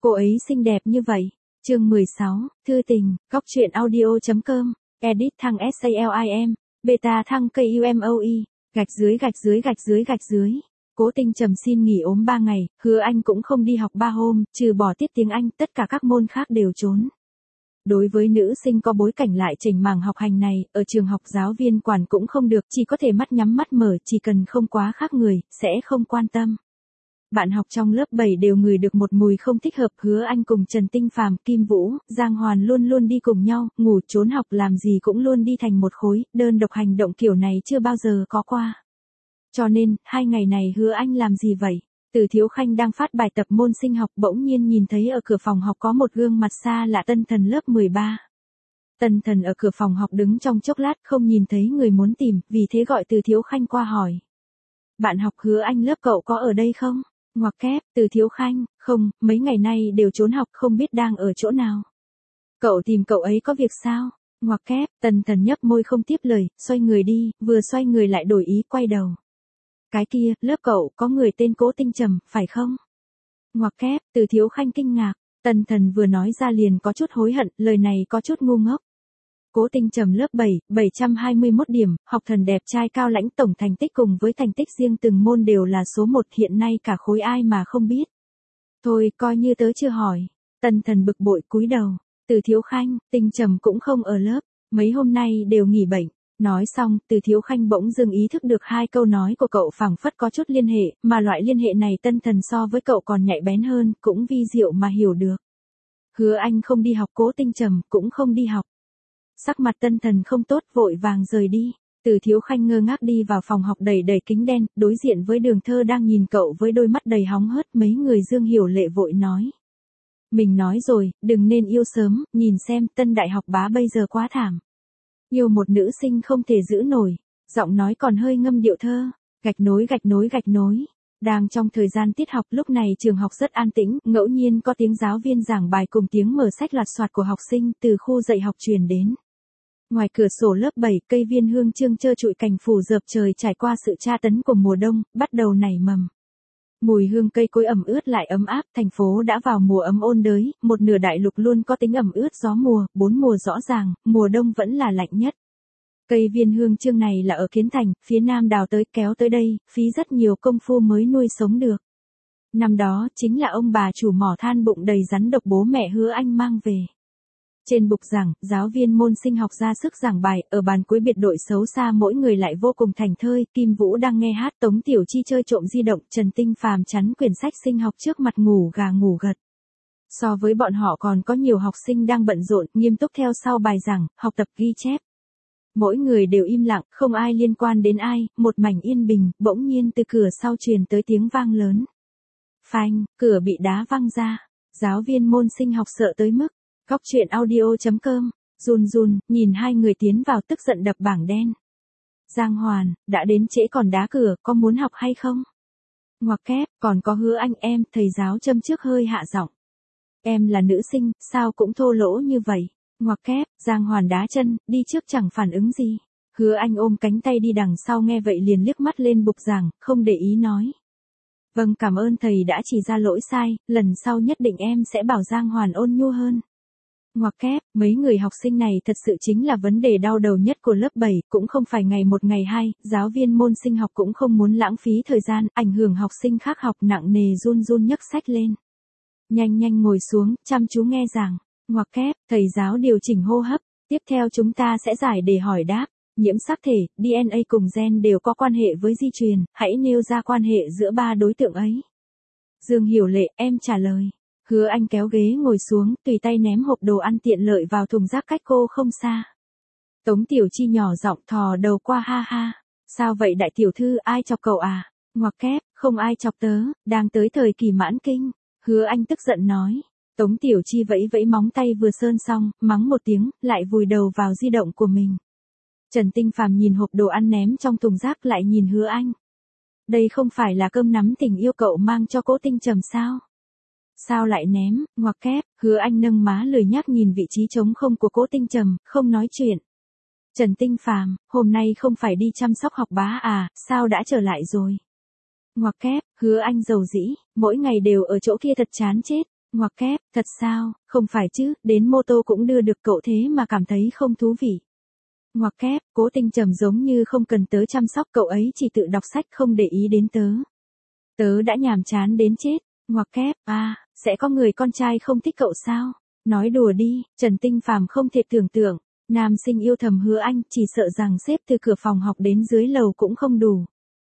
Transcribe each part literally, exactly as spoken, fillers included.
Cô ấy xinh đẹp như vậy. Chương mười sáu, thư tình, góc truyện audio.com, edit thăng SALIM, beta thăng KUMOE, gạch dưới gạch dưới gạch dưới gạch dưới. Cố Tinh Trầm xin nghỉ ốm ba ngày, Hứa Anh cũng không đi học ba hôm, trừ bỏ tiết tiếng Anh, tất cả các môn khác đều trốn. Đối với nữ sinh có bối cảnh lại chỉnh mảng học hành này, ở trường học giáo viên quản cũng không được, chỉ có thể mắt nhắm mắt mở, chỉ cần không quá khác người, sẽ không quan tâm. Bạn học trong lớp bảy đều ngửi được một mùi không thích hợp. Hứa Anh cùng Trần Tinh Phàm, Kim Vũ, Giang Hoàn luôn luôn đi cùng nhau, ngủ trốn học làm gì cũng luôn đi thành một khối, đơn độc hành động kiểu này chưa bao giờ có qua. Cho nên, hai ngày này Hứa Anh làm gì vậy? Từ Thiếu Khanh đang phát bài tập môn sinh học bỗng nhiên nhìn thấy ở cửa phòng học có một gương mặt xa lạ Tân Thần lớp mười ba. Tân Thần ở cửa phòng học đứng trong chốc lát không nhìn thấy người muốn tìm, vì thế gọi Từ Thiếu Khanh qua hỏi. Bạn học Hứa Anh lớp cậu có ở đây không? Ngoặc kép, Từ Thiếu Khanh, không, mấy ngày nay đều trốn học không biết đang ở chỗ nào. Cậu tìm cậu ấy có việc sao? Ngoặc kép, Tân Thần nhấp môi không tiếp lời, xoay người đi, vừa xoay người lại đổi ý quay đầu. Cái kia, lớp cậu có người tên Cố Tinh Trầm, phải không? Ngoặc kép, Từ Thiếu Khanh kinh ngạc, Tân Thần vừa nói ra liền có chút hối hận, lời này có chút ngu ngốc. Cố Tinh Trầm lớp bảy, bảy trăm hai mươi mốt điểm, học thần đẹp trai cao lãnh, tổng thành tích cùng với thành tích riêng từng môn đều là số một, hiện nay cả khối ai mà không biết. Thôi, coi như tớ chưa hỏi. Tân Thần bực bội cúi đầu. Từ Thiếu Khanh, Tinh Trầm cũng không ở lớp, mấy hôm nay đều nghỉ bệnh. Nói xong, Từ Thiếu Khanh bỗng dưng ý thức được hai câu nói của cậu phảng phất có chút liên hệ, mà loại liên hệ này Tân Thần so với cậu còn nhạy bén hơn, cũng vi diệu mà hiểu được. Hứa Anh không đi học, Cố Tinh Trầm cũng không đi học. Sắc mặt Tân Thần không tốt, vội vàng rời đi. Từ Thiếu Khanh ngơ ngác đi vào phòng học đầy đầy kính đen, đối diện với Đường Thơ đang nhìn cậu với đôi mắt đầy hóng hớt. Mấy người Dương Hiểu Lệ vội nói. Mình nói rồi, đừng nên yêu sớm, nhìn xem Tân đại học bá bây giờ quá thảm. Yêu một nữ sinh không thể giữ nổi, giọng nói còn hơi ngâm điệu thơ, gạch nối gạch nối gạch nối. Đang trong thời gian tiết học, lúc này trường học rất an tĩnh, ngẫu nhiên có tiếng giáo viên giảng bài cùng tiếng mở sách loạt soạt của học sinh từ khu dạy học truyền đến. Ngoài cửa sổ lớp bảy, cây viên hương trương trơ trụi cành phủ dợp trời trải qua sự tra tấn của mùa đông, bắt đầu nảy mầm. Mùi hương cây cối ẩm ướt lại ấm áp, thành phố đã vào mùa ấm ôn đới, một nửa đại lục luôn có tính ẩm ướt gió mùa, bốn mùa rõ ràng, mùa đông vẫn là lạnh nhất. Cây viên hương trương này là ở Kiến Thành, phía nam đào tới kéo tới đây, phí rất nhiều công phu mới nuôi sống được. Năm đó, chính là ông bà chủ mỏ than bụng đầy rắn độc bố mẹ Hứa Anh mang về. Trên bục giảng, giáo viên môn sinh học ra sức giảng bài, ở bàn cuối biệt đội xấu xa mỗi người lại vô cùng thành thơi, Kim Vũ đang nghe hát, Tống Tiểu Chi chơi trộm di động, Trần Tinh Phàm chắn quyển sách sinh học trước mặt ngủ gà ngủ gật. So với bọn họ còn có nhiều học sinh đang bận rộn, nghiêm túc theo sau bài giảng, học tập ghi chép. Mỗi người đều im lặng, không ai liên quan đến ai, một mảnh yên bình, bỗng nhiên từ cửa sau truyền tới tiếng vang lớn. Phanh, cửa bị đá văng ra, giáo viên môn sinh học sợ tới mức. Góc truyện audio.com, run run, nhìn hai người tiến vào tức giận đập bảng đen. Giang Hoàn, đã đến trễ còn đá cửa, có muốn học hay không? Ngoặc kép, còn có Hứa Anh em, thầy giáo châm trước hơi hạ giọng. Em là nữ sinh, sao cũng thô lỗ như vậy? Ngoặc kép, Giang Hoàn đá chân, đi trước chẳng phản ứng gì. Hứa Anh ôm cánh tay đi đằng sau nghe vậy liền liếc mắt lên bục giảng, không để ý nói. Vâng, cảm ơn thầy đã chỉ ra lỗi sai, lần sau nhất định em sẽ bảo Giang Hoàn ôn nhu hơn. Ngoặc kép, mấy người học sinh này thật sự chính là vấn đề đau đầu nhất của lớp bảy, cũng không phải ngày một ngày hai, giáo viên môn sinh học cũng không muốn lãng phí thời gian, ảnh hưởng học sinh khác học nặng nề run run nhấc sách lên. Nhanh nhanh ngồi xuống, chăm chú nghe giảng. Ngoặc kép, thầy giáo điều chỉnh hô hấp, tiếp theo chúng ta sẽ giải đề hỏi đáp. Nhiễm sắc thể, đê en a cùng gen đều có quan hệ với di truyền, hãy nêu ra quan hệ giữa ba đối tượng ấy. Dương Hiểu Lệ, em trả lời. Hứa Anh kéo ghế ngồi xuống, tùy tay ném hộp đồ ăn tiện lợi vào thùng rác cách cô không xa. Tống Tiểu Chi nhỏ giọng thò đầu qua ha ha. Sao vậy đại tiểu thư, ai chọc cậu à? Ngoặc kép, không ai chọc tớ, đang tới thời kỳ mãn kinh. Hứa Anh tức giận nói. Tống Tiểu Chi vẫy vẫy móng tay vừa sơn xong, mắng một tiếng, lại vùi đầu vào di động của mình. Trần Tinh Phàm nhìn hộp đồ ăn ném trong thùng rác lại nhìn Hứa Anh. Đây không phải là cơm nắm tình yêu cậu mang cho Cố Tinh Trầm sao? Sao lại ném? Ngoặc kép, Hứa Anh nâng má lười nhác nhìn vị trí trống không của Cố Tinh Trầm, không nói chuyện. Trần Tinh Phàm, hôm nay không phải đi chăm sóc học bá à, sao đã trở lại rồi? Ngoặc kép, Hứa Anh dầu dĩ, mỗi ngày đều ở chỗ kia thật chán chết. Ngoặc kép, thật sao, không phải chứ, đến mô tô cũng đưa được cậu thế mà cảm thấy không thú vị. Ngoặc kép, Cố Tinh Trầm giống như không cần tớ chăm sóc, cậu ấy chỉ tự đọc sách không để ý đến tớ. Tớ đã nhàm chán đến chết. Ngoặc kép, à, sẽ có người con trai không thích cậu sao? Nói đùa đi, Trần Tinh Phàm không thể tưởng tượng. Nam sinh yêu thầm Hứa Anh, chỉ sợ rằng xếp từ cửa phòng học đến dưới lầu cũng không đủ.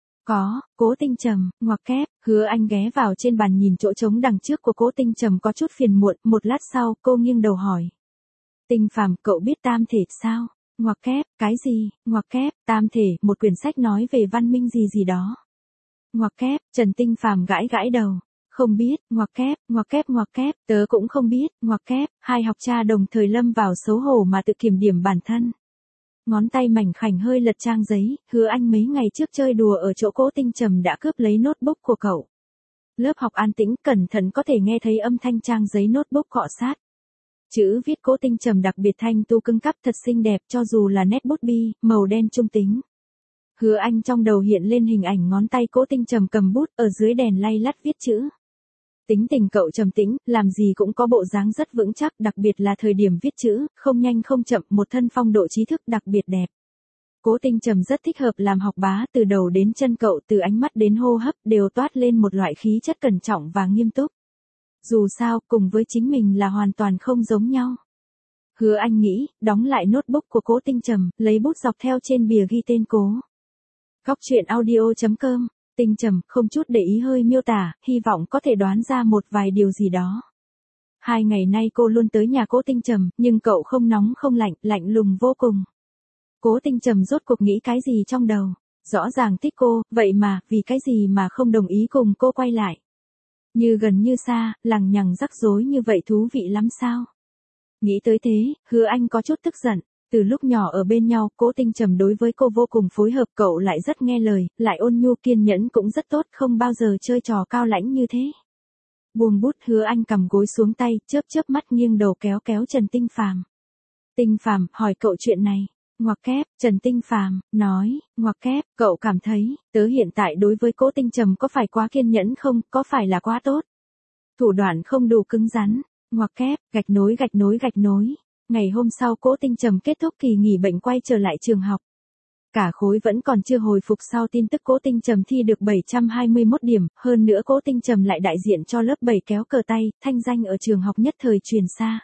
Có, Cố Tinh Trầm, ngoặc kép, Hứa Anh ghé vào trên bàn nhìn chỗ trống đằng trước của Cố Tinh Trầm có chút phiền muộn, một lát sau, cô nghiêng đầu hỏi. Tinh Phàm, cậu biết tam thể sao? Ngoặc kép, cái gì? Ngoặc kép, tam thể, một quyển sách nói về văn minh gì gì đó. Ngoặc kép, Trần Tinh Phàm gãi gãi đầu. Không biết, ngoặc kép, ngoặc kép ngoặc kép, tớ cũng không biết, ngoặc kép, hai học trò đồng thời lâm vào xấu hổ mà tự kiểm điểm bản thân. Ngón tay mảnh khảnh hơi lật trang giấy, Hứa Anh mấy ngày trước chơi đùa ở chỗ Cố Tinh Trầm đã cướp lấy notebook của cậu. Lớp học an tĩnh, cẩn thận có thể nghe thấy âm thanh trang giấy notebook cọ sát. Chữ viết Cố Tinh Trầm đặc biệt thanh tu cứng cắp thật xinh đẹp cho dù là nét bút bi, màu đen trung tính. Hứa Anh trong đầu hiện lên hình ảnh ngón tay Cố Tinh Trầm cầm bút ở dưới đèn lay lắt viết chữ. Tính tình cậu trầm tĩnh, làm gì cũng có bộ dáng rất vững chắc, đặc biệt là thời điểm viết chữ, không nhanh không chậm, một thân phong độ trí thức đặc biệt đẹp. Cố Tinh Trầm rất thích hợp làm học bá, từ đầu đến chân cậu, từ ánh mắt đến hô hấp đều toát lên một loại khí chất cẩn trọng và nghiêm túc. Dù sao, cùng với chính mình là hoàn toàn không giống nhau. Hứa Anh nghĩ, đóng lại notebook của Cố Tinh Trầm, lấy bút dọc theo trên bìa ghi tên Cố. Góc truyện audio chấm com. Tinh Trầm, không chút để ý hơi miêu tả, hy vọng có thể đoán ra một vài điều gì đó. Hai ngày nay cô luôn tới nhà Cố Tinh Trầm, nhưng cậu không nóng không lạnh, lạnh lùng vô cùng. Cố Tinh Trầm rốt cuộc nghĩ cái gì trong đầu? Rõ ràng thích cô, vậy mà, vì cái gì mà không đồng ý cùng cô quay lại? Như gần như xa, lằng nhằng rắc rối như vậy thú vị lắm sao? Nghĩ tới thế, Hứa Anh có chút tức giận. Từ lúc nhỏ ở bên nhau, Cố Tinh Trầm đối với cô vô cùng phối hợp, cậu lại rất nghe lời, lại ôn nhu kiên nhẫn cũng rất tốt, không bao giờ chơi trò cao lãnh như thế. Buông bút, Hứa Anh cầm gối xuống tay, chớp chớp mắt nghiêng đầu kéo kéo Trần Tinh Phàm. Tinh Phàm, hỏi cậu chuyện này. Ngoặc kép, Trần Tinh Phàm nói, ngoặc kép, cậu cảm thấy, tớ hiện tại đối với Cố Tinh Trầm có phải quá kiên nhẫn không, có phải là quá tốt? Thủ đoạn không đủ cứng rắn. Ngoặc kép, gạch nối gạch nối gạch nối. Ngày hôm sau Cố Tinh Trầm kết thúc kỳ nghỉ bệnh quay trở lại trường học. Cả khối vẫn còn chưa hồi phục sau tin tức Cố Tinh Trầm thi được bảy trăm hai mươi mốt điểm, hơn nữa Cố Tinh Trầm lại đại diện cho lớp bảy kéo cờ tay, thanh danh ở trường học nhất thời truyền xa.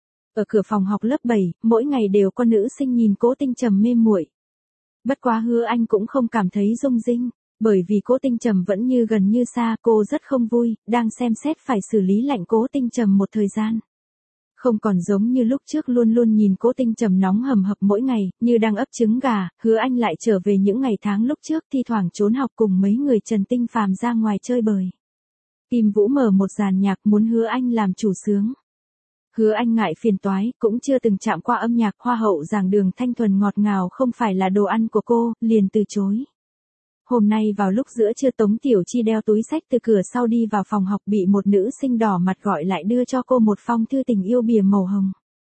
Ở cửa phòng học lớp bảy, mỗi ngày đều có nữ sinh nhìn Cố Tinh Trầm mê muội. Bất quá Hứa Anh cũng không cảm thấy rung rinh, bởi vì Cố Tinh Trầm vẫn như gần như xa, cô rất không vui, đang xem xét phải xử lý lạnh Cố Tinh Trầm một thời gian. Không còn giống như lúc trước luôn luôn nhìn Cố Tinh Trầm nóng hầm hập mỗi ngày, như đang ấp trứng gà, Hứa Anh lại trở về những ngày tháng lúc trước thi thoảng trốn học cùng mấy người Trần Tinh Phàm ra ngoài chơi bời. Kim Vũ mở một dàn nhạc muốn Hứa Anh làm chủ sướng. Hứa Anh ngại phiền toái, cũng chưa từng chạm qua âm nhạc hoa hậu giảng đường thanh thuần ngọt ngào không phải là đồ ăn của cô, liền từ chối. Hôm nay vào lúc giữa trưa Tống Tiểu Chi đeo túi xách từ cửa sau đi vào phòng học bị một nữ sinh đỏ mặt gọi lại đưa cho cô một phong thư tình yêu bìa màu hồng.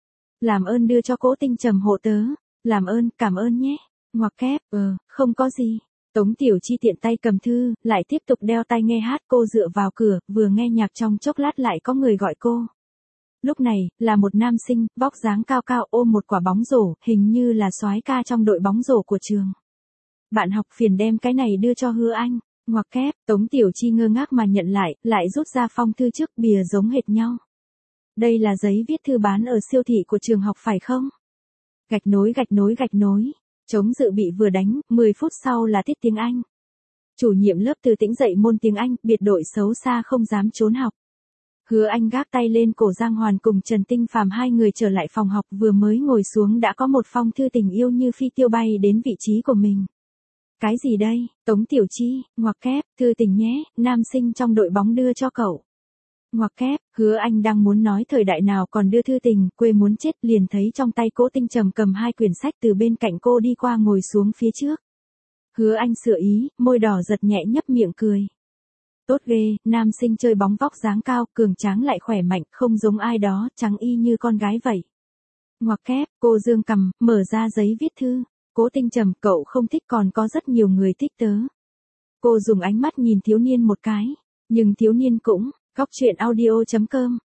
Làm ơn đưa cho Cố Tinh Trầm hộ tớ. Làm ơn, cảm ơn nhé. Ngoặc kép, ờ, không có gì. Tống Tiểu Chi tiện tay cầm thư, lại tiếp tục đeo tai nghe hát, cô dựa vào cửa, vừa nghe nhạc trong chốc lát lại có người gọi cô. Lúc này, là một nam sinh, vóc dáng cao cao ôm một quả bóng rổ, hình như là soái ca trong đội bóng rổ của trường. Bạn học phiền đem cái này đưa cho Hứa Anh. Ngoặc kép, Tống Tiểu Chi ngơ ngác mà nhận lại, lại rút ra phong thư trước bìa giống hệt nhau. Đây là giấy viết thư bán ở siêu thị của trường học phải không? Gạch nối gạch nối gạch nối. Chống dự bị vừa đánh, mười phút sau là tiết tiếng Anh. Chủ nhiệm lớp Từ Tĩnh dạy môn tiếng Anh, biệt đội xấu xa không dám trốn học. Hứa Anh gác tay lên cổ Giang Hoàn cùng Trần Tinh Phàm hai người trở lại phòng học, vừa mới ngồi xuống đã có một phong thư tình yêu như phi tiêu bay đến vị trí của mình. Cái gì đây? Tống Tiểu Chi, ngoặc kép, thư tình nhé, nam sinh trong đội bóng đưa cho cậu. Ngoặc kép, Hứa Anh đang muốn nói thời đại nào còn đưa thư tình, quê muốn chết, liền thấy trong tay Cố Tinh Trầm cầm hai quyển sách từ bên cạnh cô đi qua ngồi xuống phía trước. Hứa Anh sửa ý, môi đỏ giật nhẹ nhấp miệng cười. Tốt ghê, nam sinh chơi bóng vóc dáng cao, cường tráng lại khỏe mạnh, không giống ai đó, trắng y như con gái vậy. Ngoặc kép, cô dương cầm, mở ra giấy viết thư. Cố Tinh Trầm, cậu không thích còn có rất nhiều người thích tớ. Cô dùng ánh mắt nhìn thiếu niên một cái, nhưng thiếu niên cũng, góc truyện audio chấm com.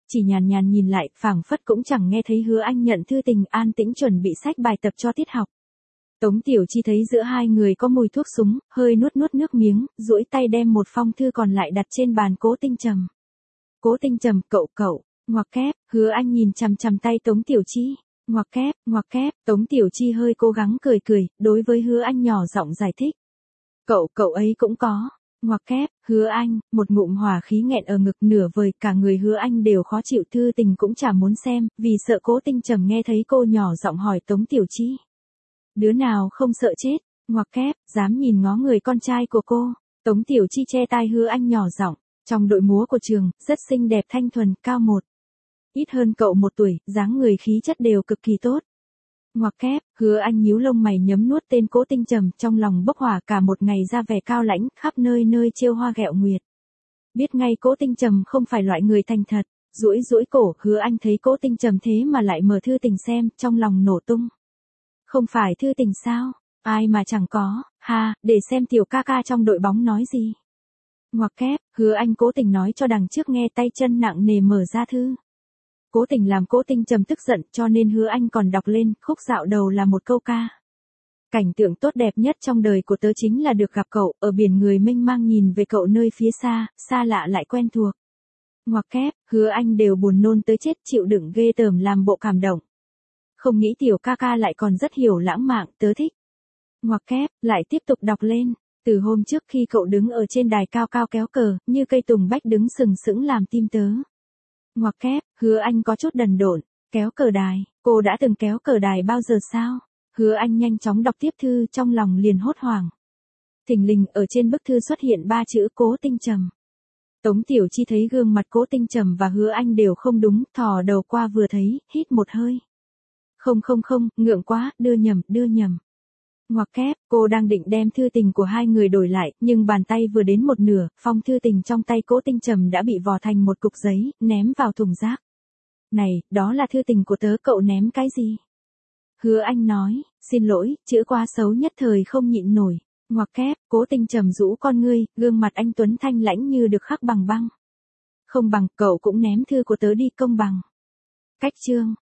chỉ nhàn nhàn nhìn lại, phảng phất cũng chẳng nghe thấy Hứa Anh nhận thư tình, an tĩnh chuẩn bị sách bài tập cho tiết học. Tống Tiểu Chi thấy giữa hai người có mùi thuốc súng, hơi nuốt nuốt nước miếng, duỗi tay đem một phong thư còn lại đặt trên bàn Cố Tinh Trầm. Cố Tinh Trầm, cậu cậu, ngoặc kép, Hứa Anh nhìn chằm chằm tay Tống Tiểu Chi, ngoặc kép, ngoặc kép, Tống Tiểu Chi hơi cố gắng cười cười, đối với Hứa Anh nhỏ giọng giải thích. Cậu cậu ấy cũng có, ngoặc kép, Hứa Anh, một ngụm hỏa khí nghẹn ở ngực nửa vời, cả người Hứa Anh đều khó chịu, thư tình cũng chả muốn xem, vì sợ Cố Tinh Trầm nghe thấy cô nhỏ giọng hỏi Tống Tiểu Chi. Đứa nào không sợ chết, ngoặc kép, dám nhìn ngó người con trai của cô. Tống Tiểu Chi che tai Hứa Anh nhỏ giọng, trong đội múa của trường, rất xinh đẹp thanh thuần, cao một. Ít hơn cậu một tuổi, dáng người khí chất đều cực kỳ tốt. Ngoặc kép, Hứa Anh nhíu lông mày nhấm nuốt tên Cố Tinh Trầm, trong lòng bốc hỏa, cả một ngày ra vẻ cao lãnh, khắp nơi nơi trêu hoa ghẹo nguyệt. Biết ngay Cố Tinh Trầm không phải loại người thành thật, duỗi duỗi cổ, Hứa Anh thấy Cố Tinh Trầm thế mà lại mở thư tình xem, trong lòng nổ tung. Không phải thư tình sao? Ai mà chẳng có, ha, để xem tiểu ca ca trong đội bóng nói gì. Ngoặc kép, Hứa Anh cố tình nói cho đằng trước nghe, tay chân nặng nề mở ra thư. Cố tình làm Cố Tinh Trầm tức giận, cho nên Hứa Anh còn đọc lên, khúc dạo đầu là một câu ca. Cảnh tượng tốt đẹp nhất trong đời của tớ chính là được gặp cậu, ở biển người mênh mang nhìn về cậu nơi phía xa, xa lạ lại quen thuộc. Ngoặc kép, Hứa Anh đều buồn nôn tới chết, chịu đựng ghê tởm làm bộ cảm động. Không nghĩ tiểu ca ca lại còn rất hiểu lãng mạn, tớ thích. Ngoặc kép, lại tiếp tục đọc lên. Từ hôm trước khi cậu đứng ở trên đài cao cao kéo cờ, như cây tùng bách đứng sừng sững làm tim tớ. Ngoặc kép, Hứa Anh có chút đần độn, kéo cờ đài, cô đã từng kéo cờ đài bao giờ sao? Hứa Anh nhanh chóng đọc tiếp thư, trong lòng liền hốt hoảng. Thình lình ở trên bức thư xuất hiện ba chữ Cố Tinh Trầm. Tống Tiểu Chi thấy gương mặt Cố Tinh Trầm và Hứa Anh đều không đúng, thò đầu qua vừa thấy, hít một hơi. Không không không, ngượng quá, đưa nhầm, đưa nhầm. Ngoặc kép, cô đang định đem thư tình của hai người đổi lại, nhưng bàn tay vừa đến một nửa, phong thư tình trong tay Cố Tinh Trầm đã bị vò thành một cục giấy, ném vào thùng rác. Này, đó là thư tình của tớ, cậu ném cái gì? Hứa Anh nói, xin lỗi, chữ quá xấu nhất thời không nhịn nổi. Ngoặc kép, Cố Tinh Trầm rũ con ngươi, gương mặt anh tuấn thanh lãnh như được khắc bằng băng. Không bằng, cậu cũng ném thư của tớ đi, công bằng. Cách chương.